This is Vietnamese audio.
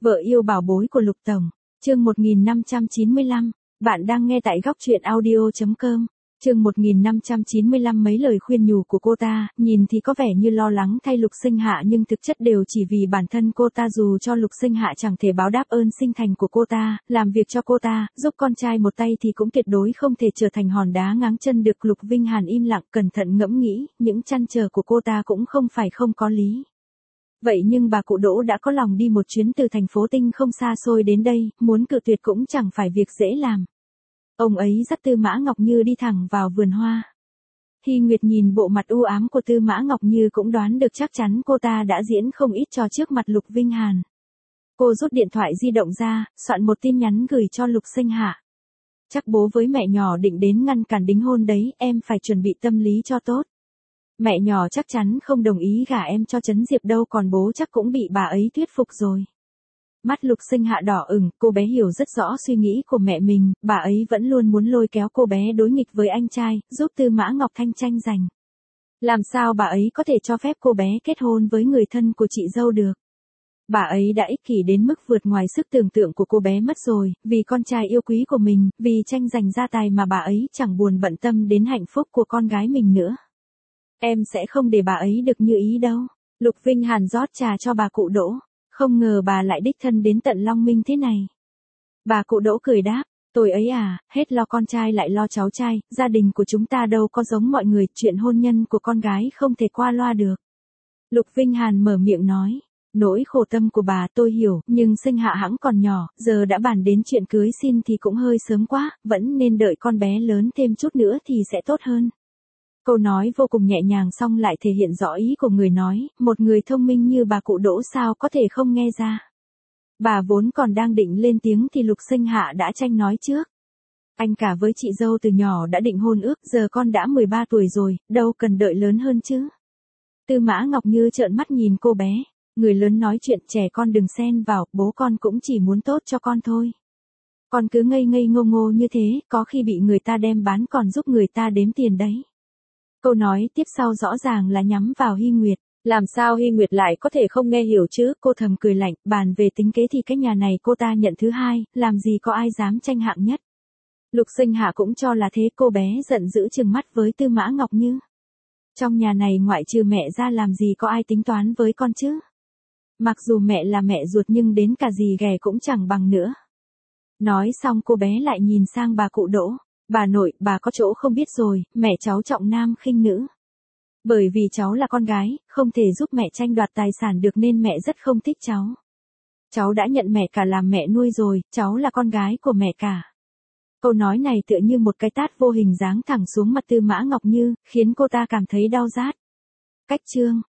Vợ yêu bảo bối của Lục Tổng, chương 1595, bạn đang nghe tại góc truyện audio.com. Chương 1595 mấy lời khuyên nhủ của cô ta, nhìn thì có vẻ như lo lắng thay Lục Sinh Hạ nhưng thực chất đều chỉ vì bản thân cô ta, dù cho Lục Sinh Hạ chẳng thể báo đáp ơn sinh thành của cô ta, làm việc cho cô ta, giúp con trai một tay thì cũng tuyệt đối không thể trở thành hòn đá ngáng chân được. Lục Vinh Hàn im lặng cẩn thận ngẫm nghĩ, những trăn trở của cô ta cũng không phải không có lý. Vậy nhưng bà cụ Đỗ đã có lòng đi một chuyến từ thành phố Tinh không xa xôi đến đây, muốn cự tuyệt cũng chẳng phải việc dễ làm. Ông ấy dắt Tư Mã Ngọc Như đi thẳng vào vườn hoa. Hy Nguyệt nhìn bộ mặt u ám của Tư Mã Ngọc Như cũng đoán được chắc chắn cô ta đã diễn không ít trò trước mặt Lục Vinh Hàn. Cô rút điện thoại di động ra, soạn một tin nhắn gửi cho Lục Sinh Hạ. Chắc bố với mẹ nhỏ định đến ngăn cản đính hôn đấy, em phải chuẩn bị tâm lý cho tốt. Mẹ nhỏ chắc chắn không đồng ý gả em cho Trấn Diệp đâu, còn bố chắc cũng bị bà ấy thuyết phục rồi. Mắt Lục Sinh Hạ đỏ ửng, cô bé hiểu rất rõ suy nghĩ của mẹ mình, bà ấy vẫn luôn muốn lôi kéo cô bé đối nghịch với anh trai, giúp Tư Mã Ngọc Thanh tranh giành. Làm sao bà ấy có thể cho phép cô bé kết hôn với người thân của chị dâu được? Bà ấy đã ích kỷ đến mức vượt ngoài sức tưởng tượng của cô bé mất rồi, vì con trai yêu quý của mình, vì tranh giành gia tài mà bà ấy chẳng buồn bận tâm đến hạnh phúc của con gái mình nữa. Em sẽ không để bà ấy được như ý đâu. Lục Vinh Hàn rót trà cho bà cụ Đỗ. Không ngờ bà lại đích thân đến tận Long Minh thế này. Bà cụ Đỗ cười đáp, tôi ấy à, hết lo con trai lại lo cháu trai, gia đình của chúng ta đâu có giống mọi người, chuyện hôn nhân của con gái không thể qua loa được. Lục Vinh Hàn mở miệng nói, nỗi khổ tâm của bà tôi hiểu, nhưng Sinh Hạ hẵng còn nhỏ, giờ đã bàn đến chuyện cưới xin thì cũng hơi sớm quá, vẫn nên đợi con bé lớn thêm chút nữa thì sẽ tốt hơn. Câu nói vô cùng nhẹ nhàng song lại thể hiện rõ ý của người nói, một người thông minh như bà cụ Đỗ sao có thể không nghe ra. Bà vốn còn đang định lên tiếng thì Lục Sinh Hạ đã tranh nói trước. Anh cả với chị dâu từ nhỏ đã định hôn ước, giờ con đã 13 tuổi rồi, đâu cần đợi lớn hơn chứ. Tư Mã Ngọc Như trợn mắt nhìn cô bé, người lớn nói chuyện trẻ con đừng xen vào, bố con cũng chỉ muốn tốt cho con thôi. Con cứ ngây ngây ngô ngô như thế, có khi bị người ta đem bán còn giúp người ta đếm tiền đấy. Câu nói tiếp sau rõ ràng là nhắm vào Hy Nguyệt. Làm sao Hy Nguyệt lại có thể không nghe hiểu chứ? Cô thầm cười lạnh, bàn về tính kế thì cái nhà này cô ta nhận thứ hai, làm gì có ai dám tranh hạng nhất. Lục Sinh Hạ cũng cho là thế, cô bé giận dữ trừng mắt với Tư Mã Ngọc Như. Trong nhà này ngoại trừ mẹ ra làm gì có ai tính toán với con chứ? Mặc dù mẹ là mẹ ruột nhưng đến cả dì ghẻ cũng chẳng bằng nữa. Nói xong cô bé lại nhìn sang bà cụ Đỗ. Bà nội, bà có chỗ không biết rồi, mẹ cháu trọng nam khinh nữ. Bởi vì cháu là con gái, không thể giúp mẹ tranh đoạt tài sản được nên mẹ rất không thích cháu. Cháu đã nhận mẹ cả làm mẹ nuôi rồi, cháu là con gái của mẹ cả. Câu nói này tựa như một cái tát vô hình giáng thẳng xuống mặt Tư Mã Ngọc Như, khiến cô ta cảm thấy đau rát. Cách chương